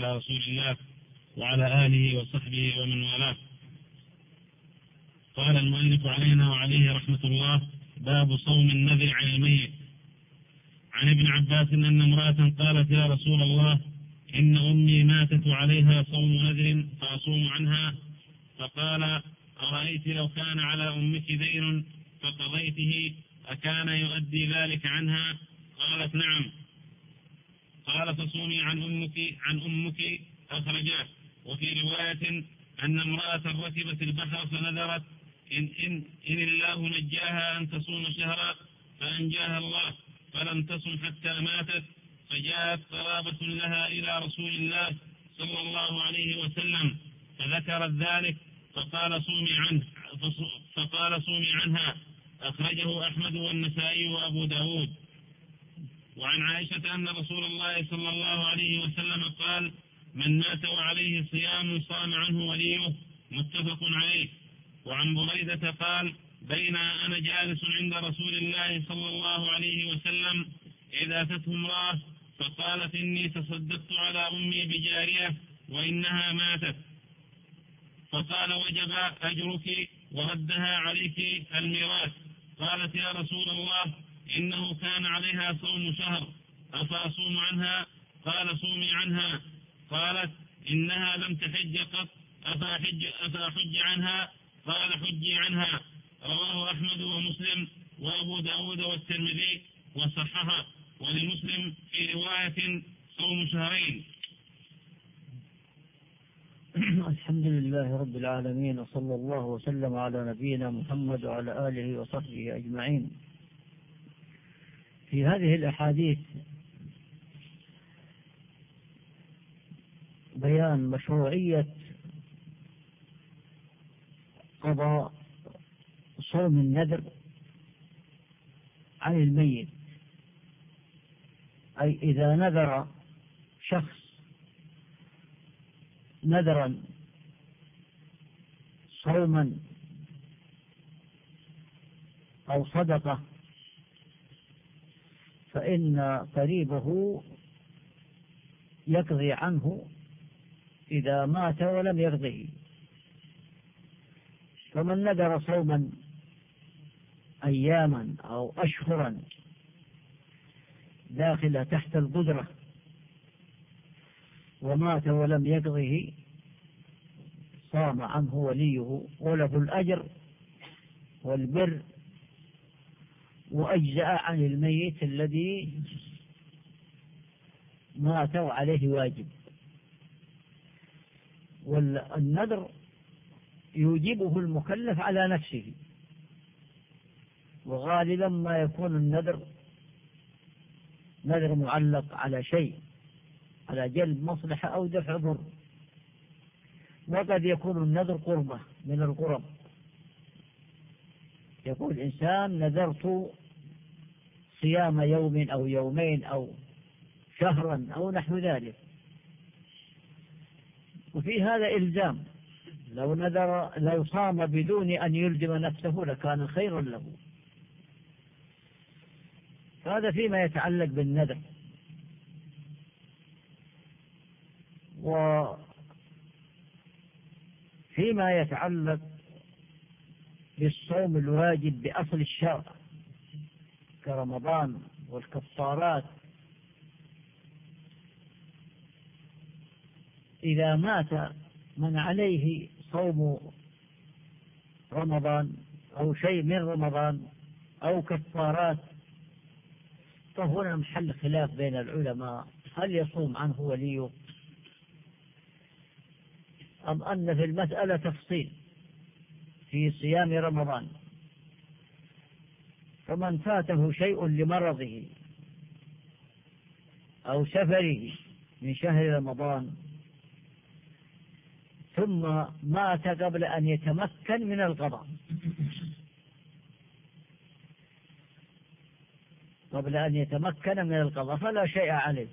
على رسول الله وعلى آله وصحبه ومن والاه. قال المؤلف علينا وعليه رحمة الله: باب صوم النذر عن الميت. عن ابن عباس أن امرأة قالت: يا رسول الله، إن أمي ماتت عليها صوم نذر فأصوم عنها. فقال: أرأيت لو كان على أمك دين فقضيته أكان يؤدي ذلك عنها؟ قالت: نعم. قال: فصومي عن أمك أخرجاه. وفي رواية أن امرأة ركبت البحر فنذرت إن الله نجاها أن تصوم شهرا فأنجاها الله، فلم تصم حتى ماتت، فجاءت قرابة لها إلى رسول الله صلى الله عليه وسلم فذكرت ذلك فقال: صومي عنها. أخرجه أحمد والنسائي وأبو داود. وعن عائشة أن رسول الله صلى الله عليه وسلم قال: من مات وعليه صيام صام عنه وليه، متفق عليه. وعن بريدة قال: بين أنا جالس عند رسول الله صلى الله عليه وسلم إذ أتته امرأة فقالت: إني تصدقت على أمي بجارية وإنها ماتت. فقال: وجب أجرك وردها عليك الميراث. قالت: يا رسول الله، إنه كان عليها صوم شهر أفأصوم عنها؟ قال: صومي عنها. قالت: إنها لم تحج قط أفأحج عنها؟ قال: حجي عنها. رواه أحمد ومسلم وأبو داود والترمذي وصححه. ولمسلم في رواية صوم شهرين. الحمد لله رب العالمين، وصلى الله وسلم على نبينا محمد وعلى آله وصحبه أجمعين. في هذه الأحاديث بيان مشروعية قضاء صوم النذر عن الميت، أي إذا نذر شخص نذرا صوما أو صدقة فإن قريبه يقضي عنه إذا مات ولم يقضه. فمن نذر صوما أياما أو أشهرا داخل تحت القدرة ومات ولم يقضه صام عنه وليه وله الأجر والبر، وأجزأ عن الميت الذي مات وعليه واجب. والنذر يوجبه المكلف على نفسه، وغالبا ما يكون النذر نذر معلق على شيء، على جلب مصلحة أو دفع ضر. وقد يكون النذر قربة من القرب، يقول الإنسان: نذرت صيام يوم أو يومين أو شهرا أو نحو ذلك. وفي هذا إلزام، لو صام بدون أن يلزم نفسه لكان خيرا له. هذا فيما يتعلق بالنذر. وفيما يتعلق بالصوم الواجب بأصل الشرع كرمضان والكفارات، إذا مات من عليه صوم رمضان أو شيء من رمضان أو كفارات، فهنا محل خلاف بين العلماء: هل يصوم عنه وليه أم أن في المسألة تفصيل في صيام رمضان؟ فمن فاته شيء لمرضه أو سفره من شهر رمضان ثم مات قبل أن يتمكن من القضاء، فلا شيء عليه.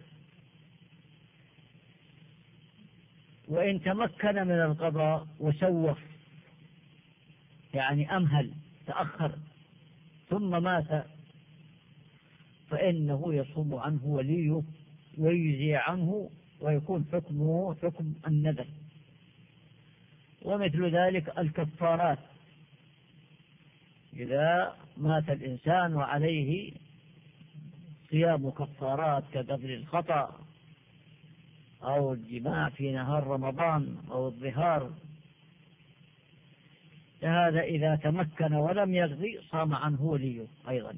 وإن تمكن من القضاء وسوف، يعني أمهل تأخر ثم مات، فإنه يصوم عنه وليه ويجزي عنه ويكون حكمه حكم النذر. ومثل ذلك الكفارات، إذا مات الإنسان وعليه صيام كفارات كقتل الخطأ أو الجماع في نهار رمضان أو الظهار، هذا إذا تمكن ولم يقضي صام عنه وليه أيضا.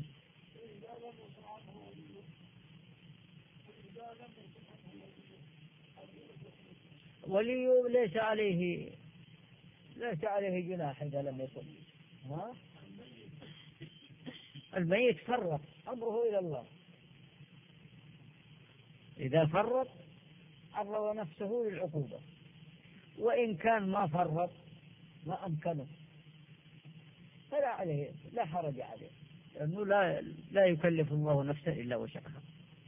وليه ليس عليه جناح إذا لم يصم. الميت فرط أمره إلى الله، إذا فرط عرض نفسه للعقوبة، وإن كان ما فرط ما أمكنه فلا عليه، لا حرج عليه، لأنه لا يكلف الله نفسا إلا وسعها.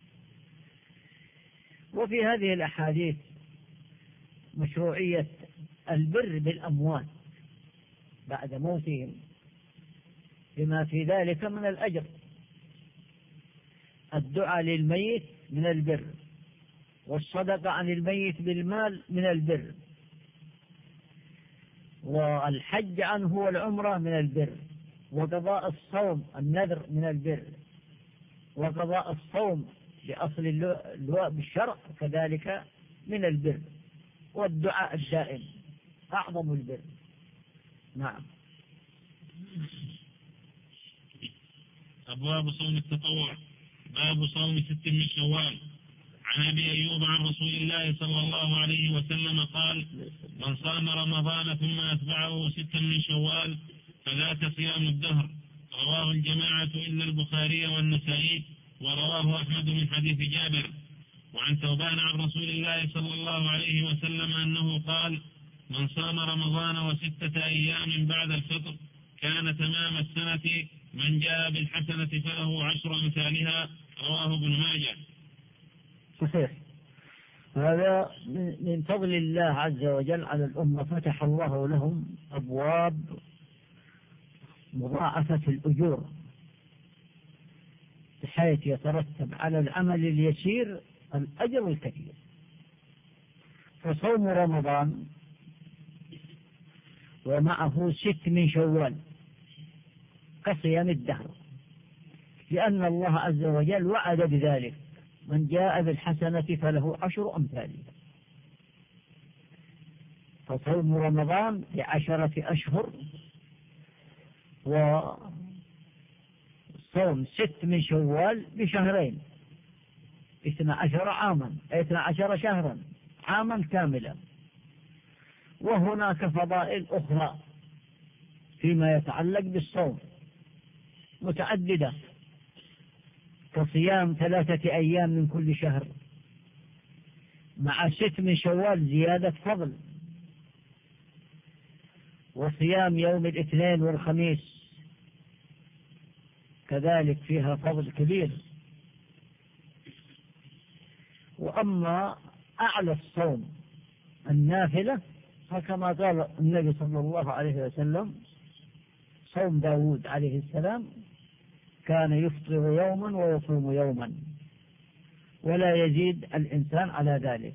وفي هذه الأحاديث مشروعية البر بالأموات بعد موتهم بما في ذلك من الأجر. الدعاء للميت من البر، والصدقة عن الميت بالمال من البر، والحج عنه والعمرة من البر، وقضاء الصوم النذر من البر، وقضاء الصوم لأصل اللواء بالشرع كذلك من البر، والدعاء الدائم أعظم البر. نعم. أبواب صوم التطوع. باب صوم 6 من شوال. عن أبي أيوب عن رسول الله صلى الله عليه وسلم قال: من صام رمضان ثم أتبعه 6 من شوال فذاك صيام الدهر. رواه الجماعة إلا البخاري والنسائي، ورواه أحمد من حديث جابر. وعن ثوبان عن رسول الله صلى الله عليه وسلم أنه قال: من صام رمضان و6 أيام بعد الفطر كان تمام السنة، من جاء بالحسنة فله 10 أمثالها. رواه ابن ماجه. صحيح. هذا من فضل الله عز وجل على الأمة، فتح الله لهم أبواب مضاعفة الأجور بحيث يترتب على العمل اليسير الأجر الكثير. فصوم رمضان ومعه 6 من شوال كصيام الدهر، لأن الله عز وجل وعد بذلك: من جاء بالحسنة فله 10 أمثالها. فصوم رمضان ل10 أشهر، وصوم 6 من شوال بشهرين، 12 عاما، 12 شهرا، عاما كاملا. وهناك فضائل أخرى فيما يتعلق بالصوم متعددة، كصيام 3 أيام من كل شهر مع 6 من شوال زيادة فضل، وصيام يوم الاثنين والخميس كذلك فيها فضل كبير. وأما أعلى الصوم النافلة فكما قال النبي صلى الله عليه وسلم: صوم داود عليه السلام كان يفطر يوما ويصوم يوما، ولا يزيد الإنسان على ذلك.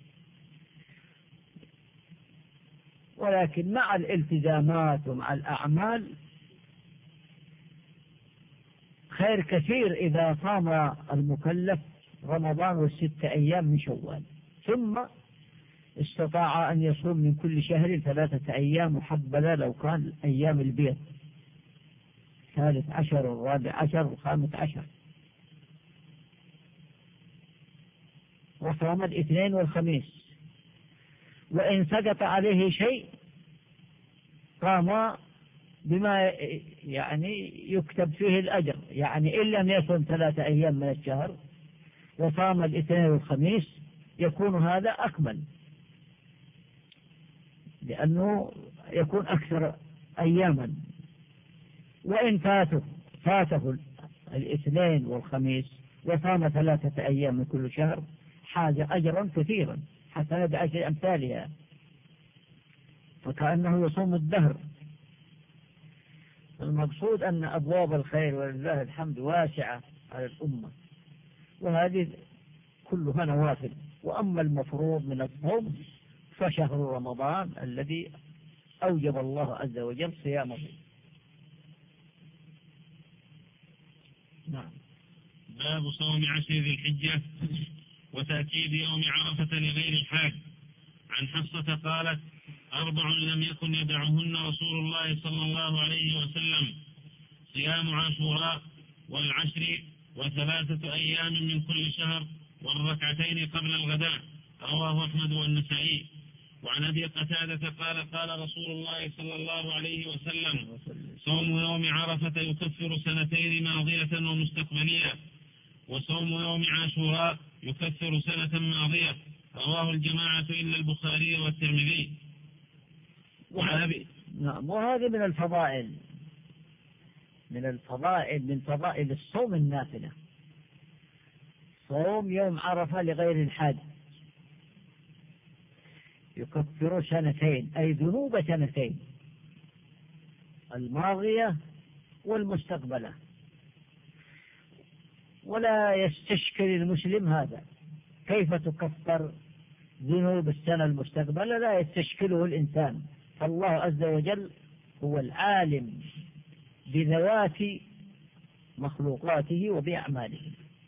ولكن مع الالتزامات ومع الأعمال خير كثير إذا صام المكلف رمضان و6 أيام من شوال، ثم استطاع أن يصوم من كل شهر 3 أيام محبلة لو كان أيام البيت، 13 و14 و15، وصام الاثنين والخميس. وإن سقط عليه شيء قام بما يكتب فيه الأجر، يعني إن لم يصم 3 أيام من الشهر وصام الاثنين والخميس يكون هذا أكمل، لأنه يكون أكثر أياما. وإن فاته الاثنين والخميس وصام 3 أيام من كل شهر حاز أجرا كثيرا، حسنة ب10 أمثالها، فكأنه يصوم الدهر. المقصود أن أبواب الخير ولله الحمد واسعة على الأمة، وهذه كلها نوافل. وأما المفروض من الصوم فشهر رمضان الذي أوجب الله عز وجل صيامه. نعم. باب صوم 10 ذي الحجة وتأكيد يوم عرفة لغير الحاج. عن حفصة قالت: 4 لم يكن يدعهن رسول الله صلى الله عليه وسلم: صيام عاشوراء والعشر و3 أيام من كل شهر والركعتين قبل الغداء. رواه أحمد والنسائي. وعن أبي قتادة قال: قال رسول الله صلى الله عليه وسلم: صوم يوم عرفة يكفر 2 ماضية ومستقبلية، وصوم يوم عاشوراء يكفر 1 ماضية. رواه الجماعة إلا البخاري والترمذي. وهذه من الفضائل، من فضائل الصوم النافلة، صوم يوم عرفة لغير الحاج يكفر 2 أي ذنوب 2 الماضية والمستقبلة. ولا يستشكل المسلم هذا، كيف تكفر ذنوب السنة المستقبلة؟ لا يستشكله الإنسان، فالله عز وجل هو العالم بذوات مخلوقاته وبأعماله.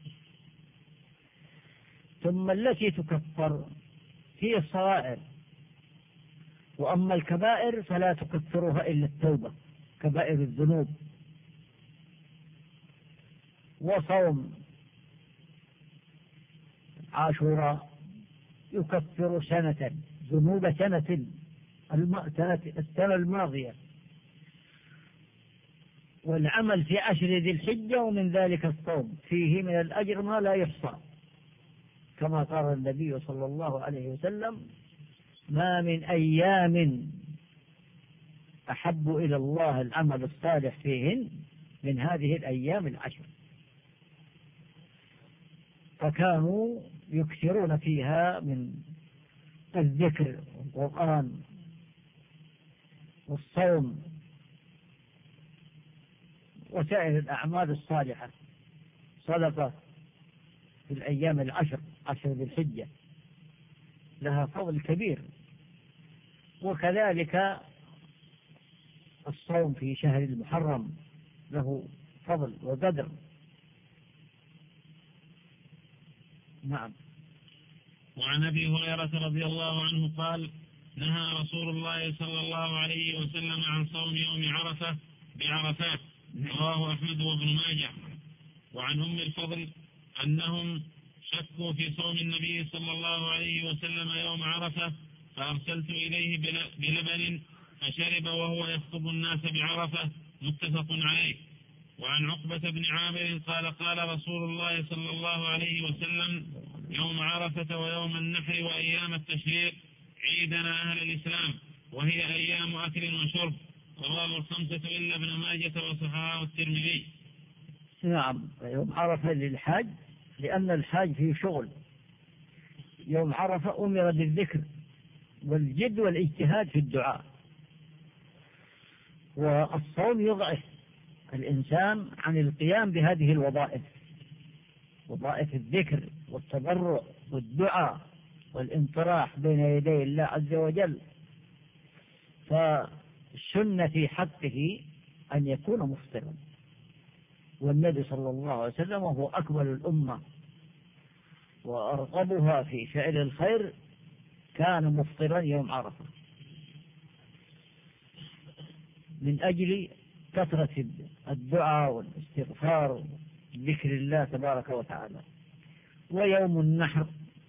ثم التي تكفر هي الصغائر، وأما الكبائر فلا تكفرها إلا التوبة، كبائر الذنوب. وصوم عاشوراء يكفر 1 ذنوب السنة الماضية. والعمل في 10 ذي الحجة ومن ذلك الصوم فيه من الأجر ما لا يحصى، كما قال النبي صلى الله عليه وسلم: ما من أيام أحب إلى الله العمل الصالح فيهن من هذه الأيام 10. فكانوا يكثرون فيها من الذكر والقرآن والصوم وسائر الأعمال الصالحة، صدقة في الأيام 10 ذي الحجة لها فضل كبير. وكذلك الصوم في شهر المحرم له فضل وقدر. نعم. وعن أبي هريرة رضي الله عنه قال: نهى رسول الله صلى الله عليه وسلم عن صوم يوم عرفة بعرفات. رواه أحمد وابن ماجه. وعن أم الفضل أنهم شكوا في صوم النبي صلى الله عليه وسلم يوم عرفة، فأرسلت إليه بلبن فشرب وهو يخطب الناس بعرفة. متفق عليه. وعن عقبة بن عامر قال: قال رسول الله صلى الله عليه وسلم: يوم عرفة ويوم النحر وأيام التشريق عيدنا أهل الإسلام، وهي أيام أكل وشرب. رواه 5 إلا ابن ماجة وصححه الترمذي. نعم. يوم عرفة للحاج لأن الحاج فيه شغل. يوم عرفة أمر بالذكر والجد والاجتهاد في الدعاء. والصوم يضعف الإنسان عن القيام بهذه الوظائف، وظائف الذكر والتضرع والدعاء والانطراح بين يدي الله عز وجل. فالسنة في حقه أن يكون مفطرا، والنبي صلى الله عليه وسلم هو أكمل الأمة وأرغبها في فعل الخير كان مفطرا يوم عرفة، من أجل كثرة الدعاء والاستغفار ذكر الله تبارك وتعالى. ويوم النحر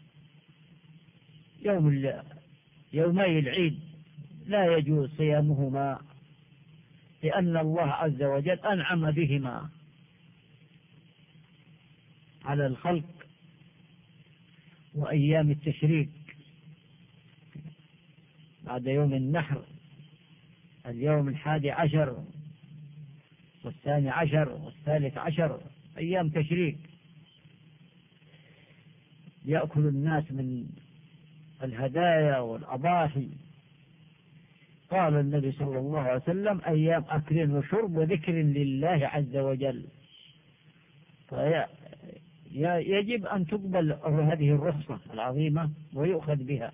يومي العيد لا يجوز صيامهما، لأن الله عز وجل أنعم بهما على الخلق. وأيام التشريق بعد يوم النحر اليوم 11 و12 و13 أيام تشريق يأكل الناس من الهدايا والأضاحي. قال النبي صلى الله عليه وسلم: أيام أكل وشرب وذكر لله عز وجل. يجب أن تقبل هذه الرخصة العظيمة ويؤخذ بها.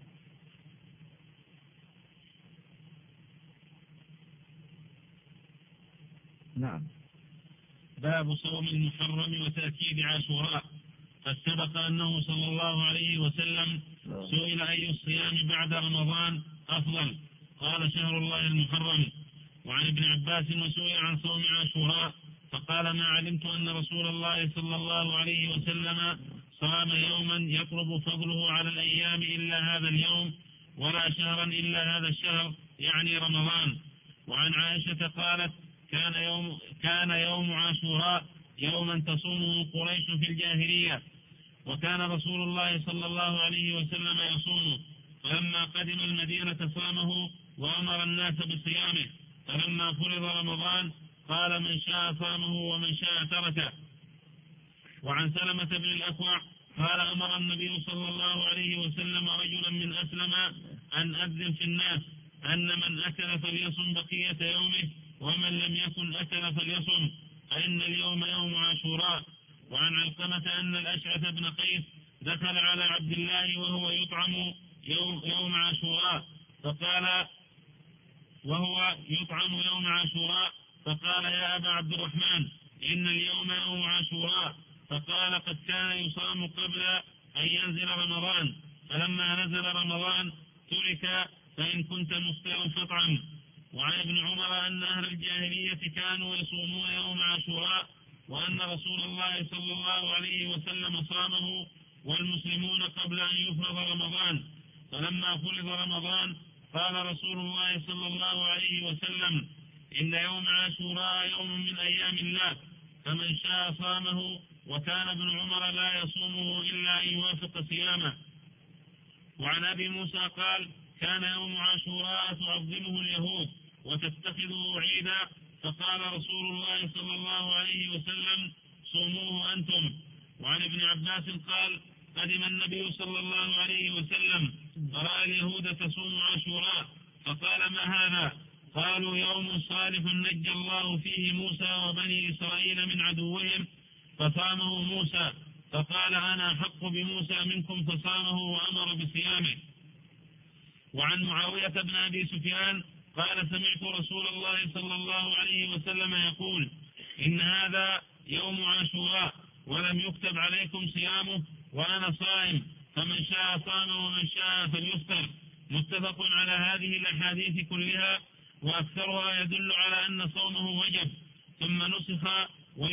نعم. باب صوم المحرم وتأكيد عاشوراء. قد سبق أنه صلى الله عليه وسلم سئل أي الصيام بعد رمضان أفضل، قال شهر الله المحرم. وعن ابن عباس وسئل عن صوم عاشوراء فقال ما علمت أن رسول الله صلى الله عليه وسلم صام يوما يطلب فضله على الأيام إلا هذا اليوم، ولا شهرا إلا هذا الشهر، يعني رمضان. وعن عائشة قالت كان يوم عاشوراء يوما تصومه قريش في الجاهلية، وكان رسول الله صلى الله عليه وسلم يصومه، فلما قدم المدينة صامه وأمر الناس بصيامه، فلما فرض رمضان قال من شاء صامه ومن شاء تركه. وعن سلمة بن الأكوع قال أمر النبي صلى الله عليه وسلم رجلا من أسلم أن أذن في الناس أن من أكل فليصم بقية يومه، ومن لم يكن أكل فليصم، فإن اليوم يوم عاشوراء. وعن علقمة أن الأشعث بن قيس دخل على عبد الله وهو يطعم يوم عاشوراء فقال يا أبا عبد الرحمن إن اليوم يوم عاشوراء. فقال قد كان يصام قبل أن ينزل رمضان، فلما نزل رمضان ترك، فإن كنت مفطرا فاطعم. وعن ابن عمر أن أهل الجاهلية كانوا يصومون يوم عاشوراء، وأن رسول الله صلى الله عليه وسلم صامه والمسلمون قبل أن يفرض رمضان، فلما فرض رمضان قال رسول الله صلى الله عليه وسلم إن يوم عاشوراء يوم من أيام الله، فمن شاء صامه. وكان ابن عمر لا يصومه إلا أن يوافق صيامه. وعن أبي موسى قال كان يوم عاشوراء تعظمه اليهود وتتخذه عيدا، فقال رسول الله صلى الله عليه وسلم صوموه أنتم. وعن ابن عباس قال قدم النبي صلى الله عليه وسلم فرأى اليهود تصوم عاشوراء، فقال ما هذا؟ قالوا يوم صالح نجى الله فيه موسى وبني إسرائيل من عدوهم فصامه موسى، فقال أنا أحق بموسى منكم، فصامه وأمر بصيامه. وعن معاوية بن أبي سفيان قال سمعت رسول الله صلى الله عليه وسلم يقول إن هذا يوم عاشوراء ولم يكتب عليكم صيامه وأنا صائم، فمن شاء صام ومن شاء فليفطر. متفق على هذه الأحاديث كلها، وأكثرها يدل على أن صومه وجب ثم نسخ،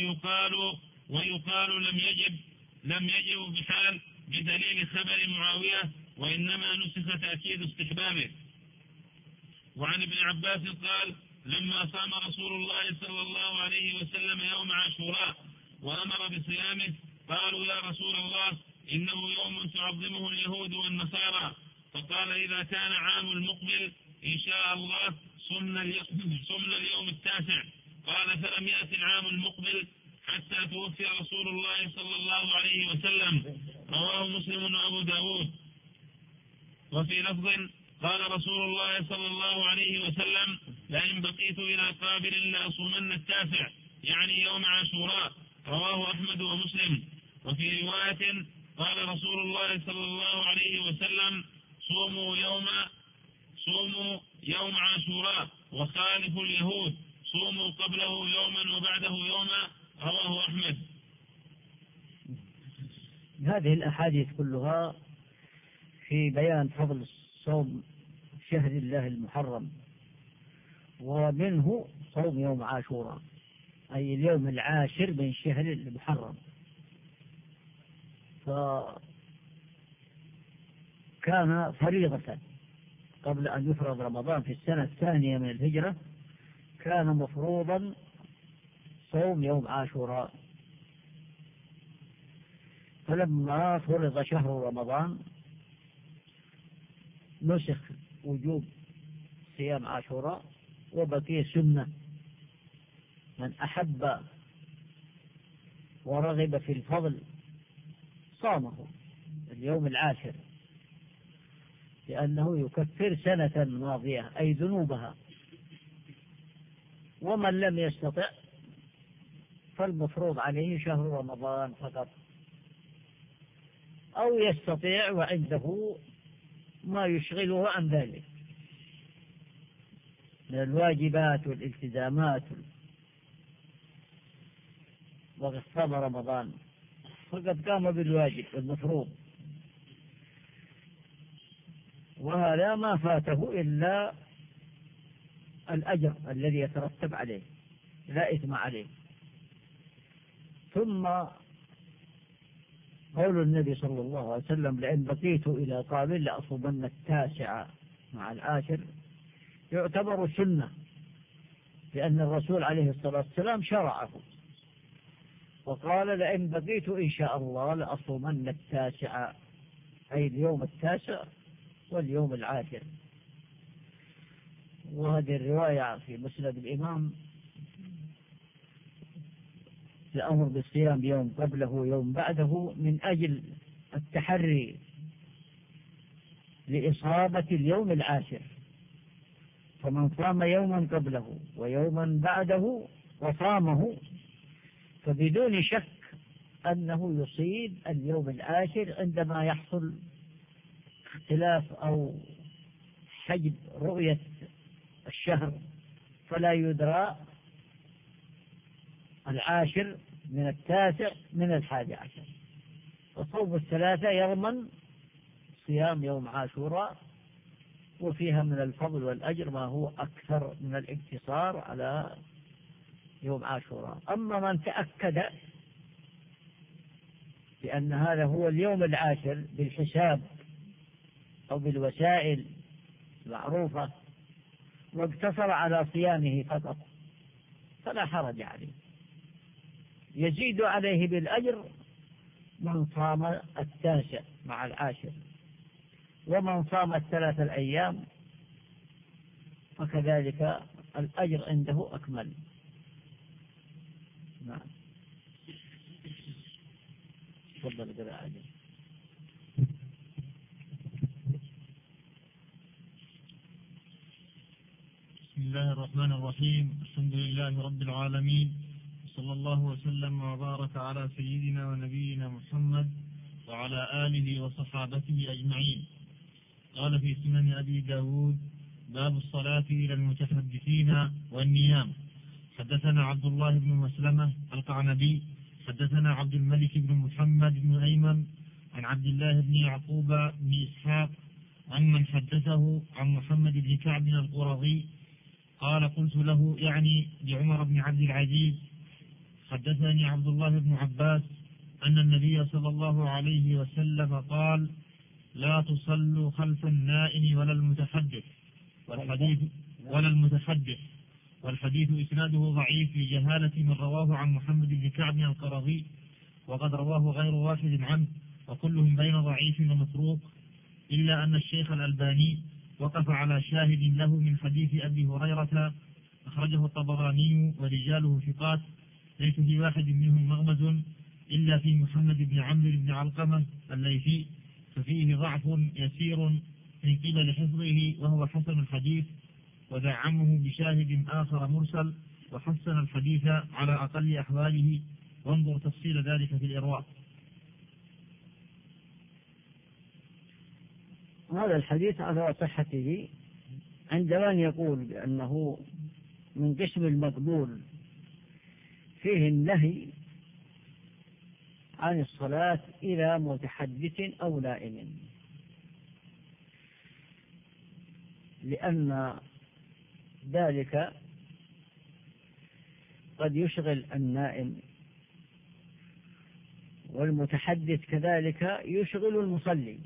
ويقال لم يجب بحال بدليل خبر معاوية، وإنما نسخ تأكيد استحبابه. وعن ابن عباس قال لما صام رسول الله صلى الله عليه وسلم يوم عاشوراء وأمر بصيامه قالوا يا رسول الله إنه يوم تعظمه اليهود والنصارى، فقال إذا كان عام المقبل إن شاء الله صمنا اليوم التاسع. قال فلم يأتي العام المقبل حتى توفي رسول الله صلى الله عليه وسلم، رواه مسلم وأبو داود. وفي لفظ قال رسول الله صلى الله عليه وسلم لئن بقيت إلى قابل لأصومن التاسع، يعني يوم عاشوراء، رواه أحمد ومسلم. وفي رواية قال رسول الله صلى الله عليه وسلم صوموا يوم عاشوراء وخالفوا اليهود، صوموا قبله يوما وبعده يوما، رواه أحمد. هذه الأحاديث كلها في بيان فضل صوم شهر الله المحرم، ومنه صوم يوم عاشوراء أي اليوم العاشر من شهر المحرم. فكان فريضة قبل أن يفرض رمضان في السنة الثانية من الهجرة، كان مفروضا صوم يوم عاشوراء، فلما فرض شهر رمضان نسخ وجوب صيام عاشوراء وبقي سنة، من أحب ورغب في الفضل صامه اليوم العاشر، لأنه يكفر سنة ماضية أي ذنوبها. ومن لم يستطع فالمفروض عليه شهر رمضان فقط، أو يستطيع وعنده ما يشغله عن ذلك من الواجبات والالتزامات، وقد صام رمضان فقد قام بالواجب المفروض، وهذا ما فاته إلا الأجر الذي يترتب عليه، لا إثم عليه. ثم قول النبي صلى الله عليه وسلم: لئن بقيت إلى قابل لأصومن 9 مع 10، يعتبر سنة، لأن الرسول عليه الصلاة والسلام شرعه وقال: لئن بقيت إن شاء الله لأصومن 9، أي اليوم 9 واليوم 10. وهذه الرواية في مسند الإمام الأمر بالصيام يوم قبله ويوم بعده من أجل التحري لإصابة اليوم 10، فمن صام يوما قبله ويوما بعده وصامه فبدون شك أنه يصيب اليوم 10 عندما يحصل اختلاف أو حجب رؤية الشهر، فلا يدرى 10 من 9 من 11. وصوم 3 يضمن صيام يوم عاشوراء، وفيها من الفضل والأجر ما هو أكثر من الاقتصار على يوم عاشوراء. أما من تأكد بأن هذا هو اليوم 10 بالحساب أو بالوسائل المعروفة واقتصر على صيامه فقط فلا حرج عليه، يزيد عليه بالأجر من صام 9 مع 10، ومن صام 3 الأيام فكذلك الأجر عنده أكمل. نعم. تفضل قراءة. بسم الله الرحمن الرحيم. الحمد لله رب العالمين، صلى الله وسلم وبارك على سيدنا ونبينا محمد وعلى آله وصحابته أجمعين. قال في سنن أبي داود: باب الصلاة إلى المتحدثين والنيام. حدثنا عبد الله بن مسلمة القعنبي حدثنا عبد الملك بن محمد بن أيمن عن عبد الله بن يعقوب بن إسحاق عن من حدثه عن محمد بن كعب القرظي قال: قلت له، يعني لعمر بن عبد العزيز: حدثني عبد الله بن عباس أن النبي صلى الله عليه وسلم قال: لا تصلوا خلف النائم ولا المتحدث، والحديث إسناده ضعيف لجهالة من رواه عن محمد بن كعب القرظي، وقد رواه غير واحد عنه، وكلهم بين ضعيف ومتروك، إلا أن الشيخ الألباني وقف على شاهد له من حديث أبي هريرة أخرجه الطبراني ورجاله ثقات، ليس في واحد منهم مغمز إلا في محمد بن عمرو بن علقمة الليثي، ففيه ضعف يسير من قبل حفظه، وهو حسن الحديث، ودعمه بشاهد آخر مرسل، وحسن الحديث على أقل أحواله، وانظر تفصيل ذلك في الإرواء. هذا الحديث على صحته عند من يقول بأنه من قسم المقبول، فيه النهي عن الصلاة إلى متحدث أو نائم، لأن ذلك قد يشغل النائم، والمتحدث كذلك يشغل المصلي.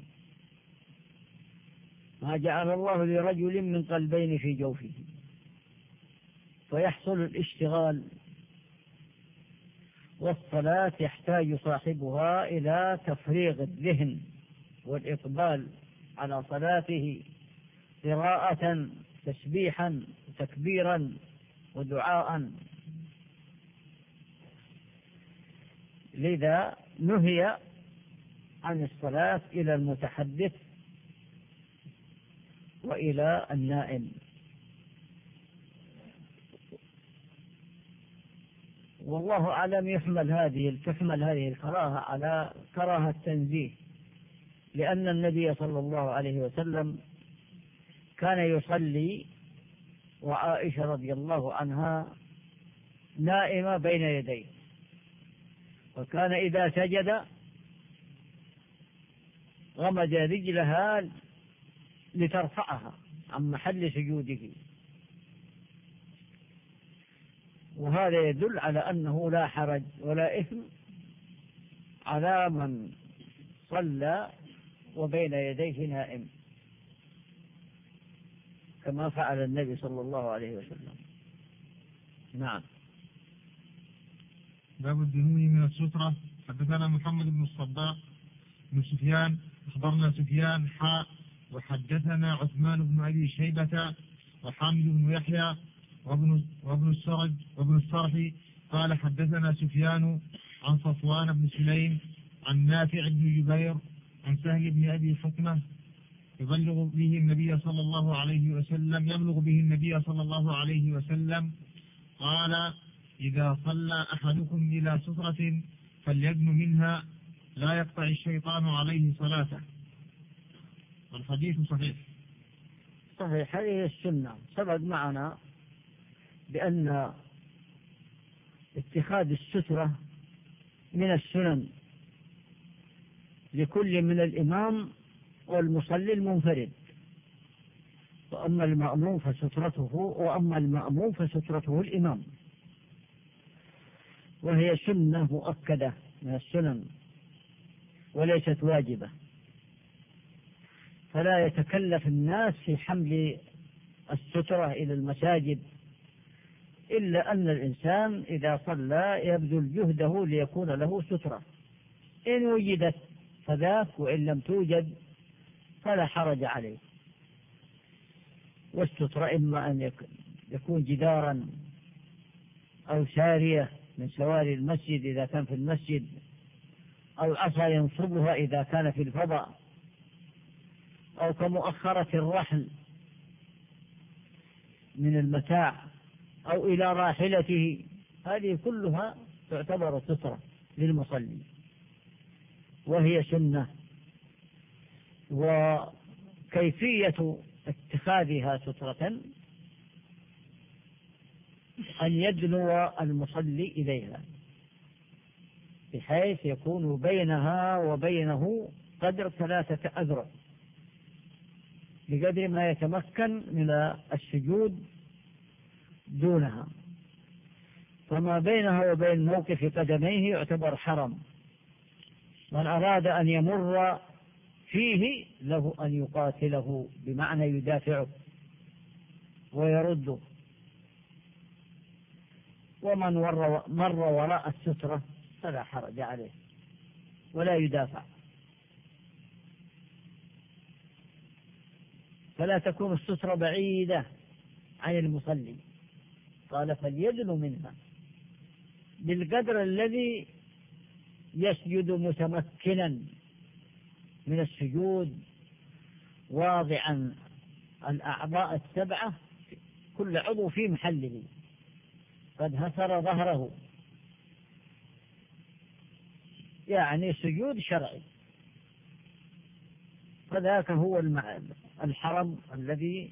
ما جعل الله لرجل من قلبين في جوفه، فيحصل الاشتغال، والصلاة يحتاج صاحبها إلى تفريغ الذهن والإقبال على صلاته، قراءة، تسبيحا، تكبيرا، ودعاء. لذا نهي عن الصلاة إلى المتحدث وإلى النائم. والله أعلم تحمل هذه الكراهة على كراهة التنزيه، لأن النبي صلى الله عليه وسلم كان يصلي وعائشة رضي الله عنها نائمة بين يديه، وكان إذا سجد غمد رجلها لترفعها عن محل سجوده، وهذا يدل على أنه لا حرج ولا إثم على من صلى وبين يديه نائم، كما فعل النبي صلى الله عليه وسلم. نعم. باب الدنو من السترة. حدثنا محمد بن الصباح بن سفيان أخبرنا سفيان وحدثنا عثمان بن أبي شيبة وحامد بن يحيى وابن السرح قال حدثنا سفيان عن صفوان بن سليم عن نافع بن جبير عن سهل بن أبي حكمة يبلغ به النبي صلى الله عليه وسلم قال إذا صلى أحدكم إلى سترة فليدن منها لا يقطع الشيطان عليه صلاته. والحديث صحيح. هذه السنة سبق معنا بأن اتخاذ السترة من السنن لكل من الإمام والمصلي المنفرد، وأما المأموم فسترته الإمام، وهي سنة مؤكدة من السنن وليست واجبة، فلا يتكلف الناس في حمل السترة إلى المساجد، إلا أن الإنسان إذا صلى يبذل جهده ليكون له سترة، إن وجدت فذاك، وإن لم توجد فلا حرج عليه. والسترة إما أن يكون جدارا أو سارية من سواري المسجد إذا كان في المسجد، أو عصا ينصبها إذا كان في الفضاء، أو كمؤخرة الرحل من المتاع أو إلى راحلته، هذه كلها تعتبر سترة للمصلي وهي سنة. وكيفية اتخاذها سترة أن يدنو المصلي إليها بحيث يكون بينها وبينه قدر 3 أذرع، بقدر ما يتمكن من السجود دونها، فما بينها وبين موقف قدميه يعتبر حرم. من أراد أن يمر فيه له أن يقاتله، بمعنى يدافعه ويرده. ومن مر وراء السترة فلا حرج عليه ولا يدافع. فلا تكون السترة بعيدة عن المصلي، قال فليدن منها بالقدر الذي يسجد متمكنا من السجود، واضعا الأعضاء 7 كل عضو في محله، قد هسر ظهره، يعني سجود شرعي. فذاك هو الحرم الذي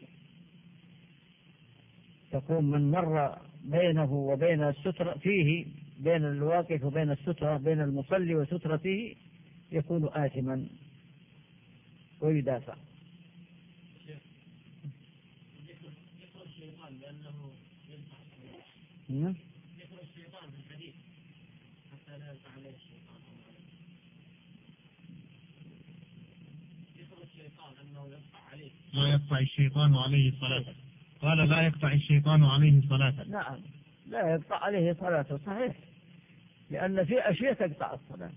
تكون من مر بينه وبين السترة فيه، بين الواقف وبين السترة، بين المصلي وسترته، يكون آثما ويدافع. ذكر الشيطان في الحديث حتى لا يقطع عليه الشيطان. ذكر الشيطان أنه يقطع عليه، لا يقطع الشيطان عليه صلاته. قال لا يقطع الشيطان عليه صلاته. نعم، لا يقطع عليه صلاته، صحيح، لأن في أشياء تقطع الصلاة.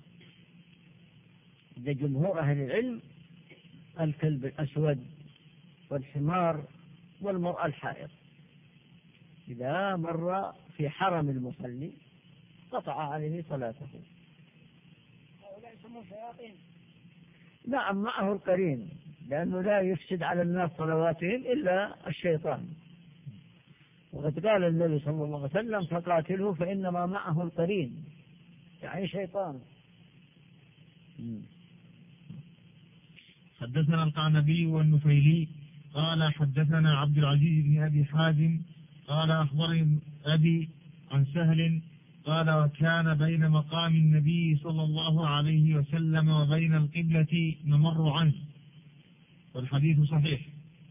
جمهور أهل العلم الكلب الأسود والحمار والمرأة الحائض إذا مر في حرم المصلي قطع عليه صلاته. هؤلاء يسمون شياطين. نعم، معه القرين، لأنه لا يفسد على الناس صلواتهم إلا الشيطان. وقد قال النبي صلى الله عليه وسلم فقاتله فإنما معه القرين، يعني شيطان. حدثنا القعنبي والنفيلي قال حدثنا عبد العزيز بن أبي حازم قال أخبرني أبي عن سهل قال وكان بين مقام النبي صلى الله عليه وسلم وبين القبلة ممر عنه، والحديث صحيح.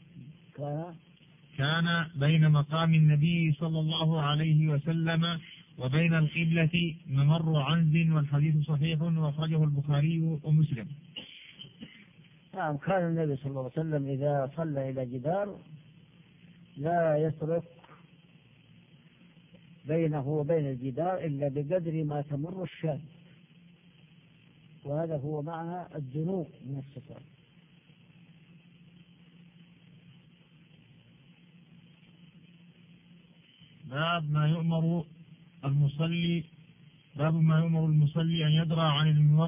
كان بين مقام النبي صلى الله عليه وسلم وبين القبلة ممر عنز، والحديث صحيح وأخرجه البخاري ومسلم. نعم، كان النبي صلى الله عليه وسلم إذا صلى إلى جدار لا يترك بينه وبين الجدار إلا بقدر ما تمر الشاة، وهذا هو معنى الدنو من الستر. باب ما يؤمر المصلي أن يدرى عن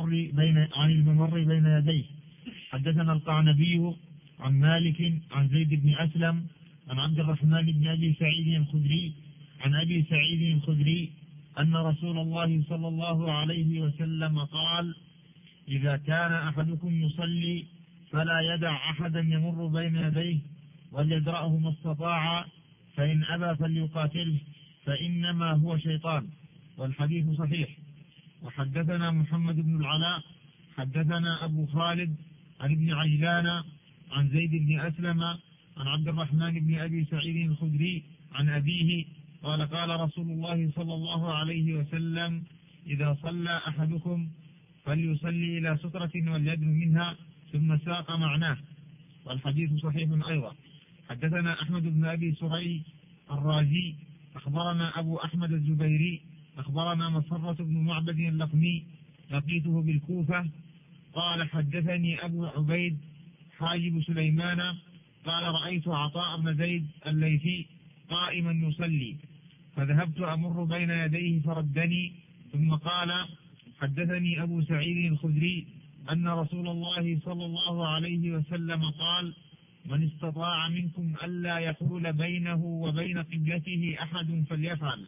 الممر بين يديه. حدثنا القعنبي عن مالك عن زيد بن أسلم عن عبد الرحمن بن أبي سعيد الخدري عن أبي سعيد الخدري أن رسول الله صلى الله عليه وسلم قال: إذا كان أحدكم يصلي فلا يدع أحدا يمر بين يديه وليدرأه ما استطاع، فإن أبى فليقاتله فإنما هو شيطان، والحديث صحيح. وحدثنا محمد بن العلاء حدثنا أبو خالد عن ابن عجلان عن زيد بن أسلم عن عبد الرحمن بن أبي سعيد الخدري عن أبيه قال: قال رسول الله صلى الله عليه وسلم: إذا صلى أحدكم فليصلي إلى سترة وليدن منها، ثم ساق معناه، والحديث صحيح أيضا. حدثنا أحمد بن أبي سري الرازي أخبرنا أبو أحمد الزبيري أخبرنا مسرة بن معبد اللقمي لقيته بالكوفة قال: حدثني أبو عبيد حاجب سليمان قال: رأيت عطاء بن زيد الليثي قائما يصلي، فذهبت أمر بين يديه فردني، ثم قال: حدثني أبو سعيد الخدري أن رسول الله صلى الله عليه وسلم قال: من استطاع منكم ألا يحول بينه وبين قبلته أحد فليفعل.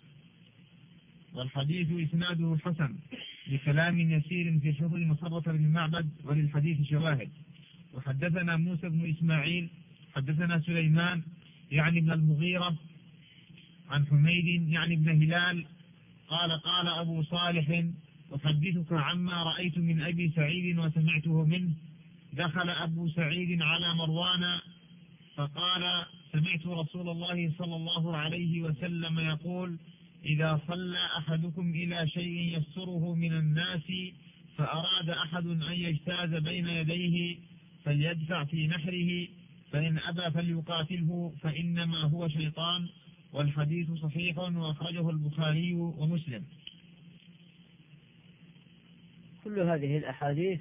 والحديث إسناده حسن لكلام يسير في حفظ مسرة بن معبد، وللحديث شواهد. وحدثنا موسى بن إسماعيل حدثنا سليمان يعني ابن المغيرة عن حميد يعني ابن هلال قال: قال أبو صالح: أحدثك عما رأيت من أبي سعيد وسمعته منه. دخل أبو سعيد على مروان فقال: سمعت رسول الله صلى الله عليه وسلم يقول: إذا صلى أحدكم إلى شيء يستره من الناس فأراد أحد أن يجتاز بين يديه فليدفع في نحره، فإن أبى فليقاتله فإنما هو شيطان، والحديث صحيح وأخرجه البخاري ومسلم. كل هذه الأحاديث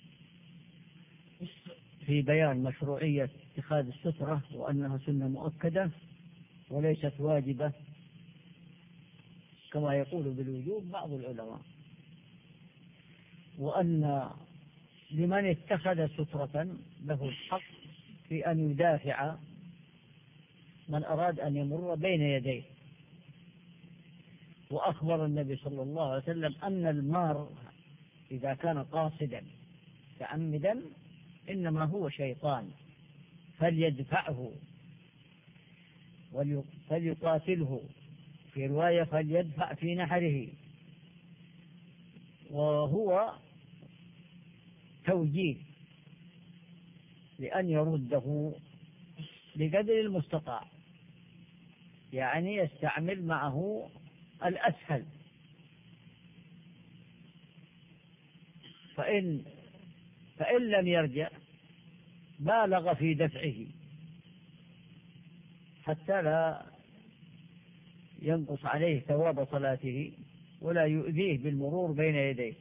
في بيان مشروعية اتخاذ السترة، وأنها سنة مؤكدة وليست واجبة كما يقول بالوجوب بعض العلماء، وأن لمن اتخذ سترة له الحق في أن يدافع من أراد أن يمر بين يديه. وأخبر النبي صلى الله عليه وسلم أن المار إذا كان قاصدا متعمدا إنما هو شيطان، فليدفعه فليقاتله، في رواية فليدفع في نحره، وهو توجيه لأن يرده بقدر المستطاع، يعني يستعمل معه الأسهل، فإن لم يرجع بالغ في دفعه حتى لا ينقص عليه ثواب صلاته ولا يؤذيه بالمرور بين يديه.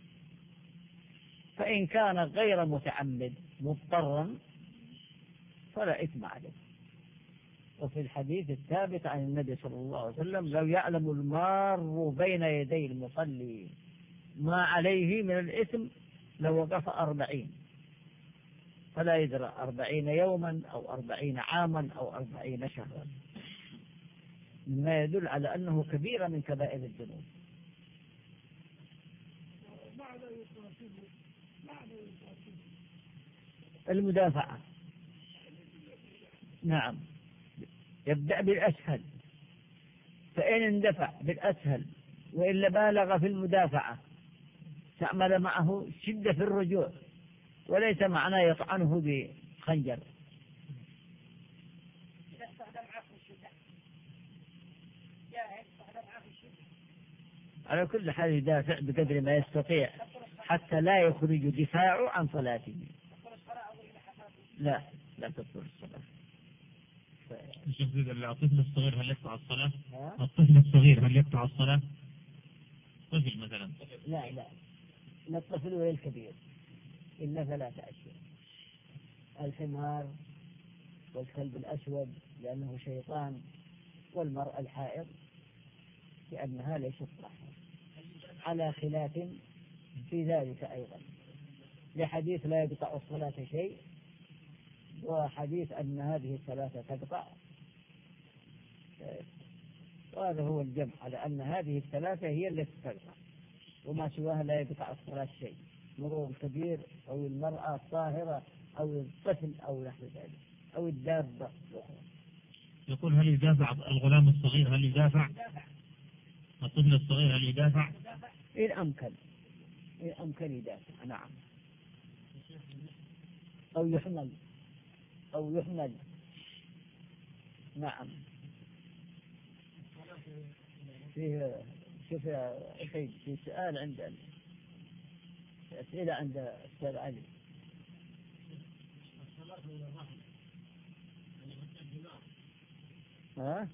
فإن كان غير متعمد مضطرا فلا إثم عليه. وفي الحديث الثابت عن النبي صلى الله عليه وسلم: لو يعلم المار بين يدي المصلي ما عليه من الإثم لوقف 40، فلا يدرى 40 يوما أو 40 عاما أو 40 شهرا، مما يدل على أنه كبيرة من كبائر الذنوب. المدافعة. نعم، يبدأ بالأسهل، فإن اندفع بالأسهل وإلا بالغ في المدافعة استعمل معه شدة في الرجوع، وليس معناه يطعنه بخنجر. على كل حال يدافع بقدر ما يستطيع حتى لا يخرج دفاعه عن صلاته. لا تبطل الصلاة. الطفل الصغير هل يقطع الصلاة؟ الطفل الصغير هل يقطع الصلاة؟ طفل مثلا. لا الطفل ولا الكبير، إلا 3 أشياء: الحمار، والكلب الأسود لأنه شيطان، والمرأة الحائض لأنها ليست طاهرة، على خلاف في ذلك أيضا، لحديث لا يقطع الصلاة شيء، وحديث أن هذه الثلاثة تقطع، وهذا هو الجمع على أن هذه الثلاثة هي التي تقطع، وما سواها لا يقطع الصلاة شيء، مرور الكبير أو المرأة الطاهرة أو الطفل أو نحو ذلك أو الدابة. يقول هل يدافع الغلام الصغير؟ هل يدافع الطفل الصغير؟ هل يدافع؟ إن أمكن يدافع. نعم، أو يحمل. نعم. شوف يا أخي، في سؤال عند أسئلة عند أستاذ علي. ها؟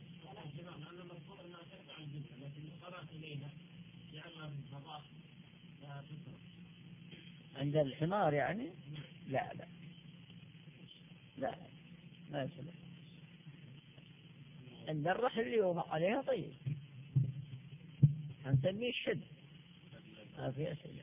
عند الحمار يعني؟ لا ما يصلح. عند الرحل اللي يوضع عليها طيب، هنسميه الشد. ما في أسئلة.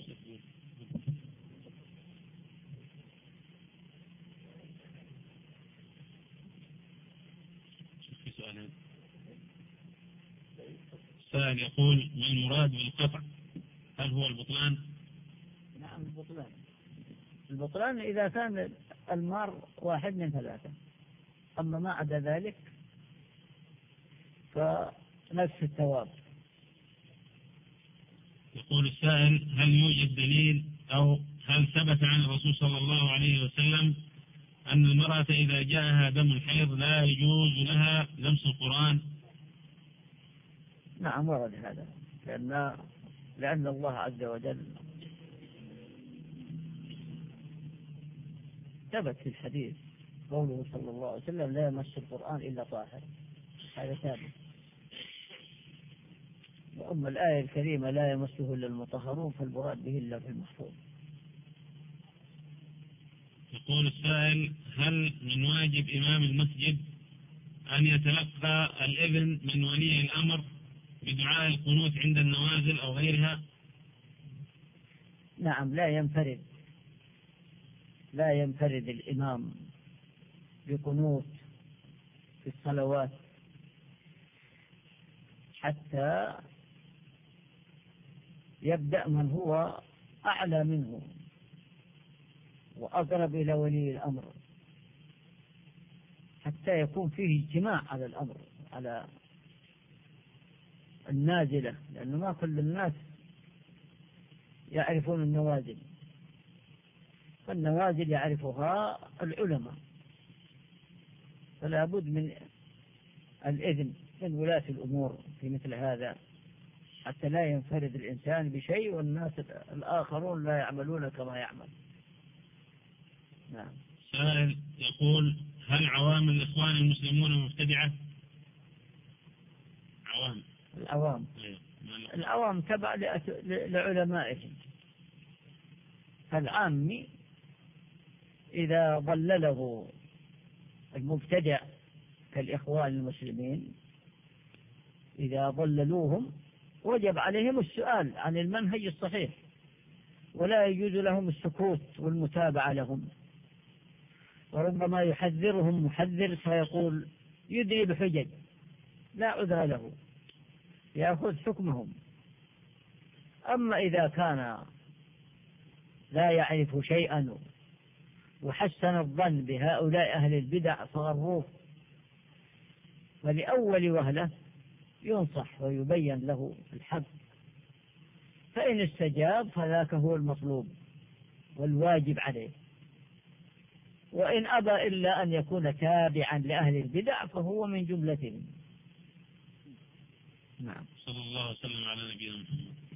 سائل يقول: ما المراد بالقطع؟ هل هو البطلان؟ نعم، البطلان إذا كان المار 1 من 3، أما ما عدا ذلك فنفس الثواب. يقول السائل: هل يوجد دليل أو هل ثبت عن الرسول صلى الله عليه وسلم أن المرأة إذا جاءها دم الحيض لا يجوز لها لمس القرآن؟ نعم، ورد هذا، لأن الله عز وجل ثبت في الحديث قوله صلى الله عليه وسلم: لا يمس القرآن إلا طاهر. هذا ثابت. وأما الآية الكريمة لا يمسه إلا المطهرون، فالمراد به إلا في المحفوظ. يقول السائل: هل من واجب إمام المسجد أن يتلقى الإذن من ولي الأمر بدعاء القنوت عند النوازل أو غيرها؟ نعم، لا ينفرد الإمام بقنوت في الصلوات حتى يبدأ من هو أعلى منه وأقرب إلى ولي الأمر، حتى يكون فيه اجتماع على الأمر، على النازلة، لأنه ما كل الناس يعرفون النوازل، فالنوازل يعرفها العلماء، فلا بد من الإذن من ولاة الأمور في مثل هذا، حتى لا ينفرد الإنسان بشيء والناس الآخرون لا يعملون كما يعمل. نعم. سائل يقول: هل عوام الإخوان المسلمون مبتدعة؟ العوام تبع لعلمائهم. فالعامي إذا ضلله المبتدع كالإخوان المسلمين، إذا ضللوهم وجب عليهم السؤال عن المنهج الصحيح، ولا يجوز لهم السكوت والمتابعة لهم، وربما يحذرهم محذر فيقول يدري بحجج لا عذر له، يأخذ حكمهم. أما إذا كان لا يعرف شيئا وحسن الظن بهؤلاء أهل البدع فغروه، فلأول وهلة ينصح ويبين له الحق، فإن استجاب فذاك هو المطلوب والواجب عليه، وإن أبى إلا أن يكون تابعا لأهل البدع فهو من جملتهم. نعم. صلى الله وسلم على نبينا محمد.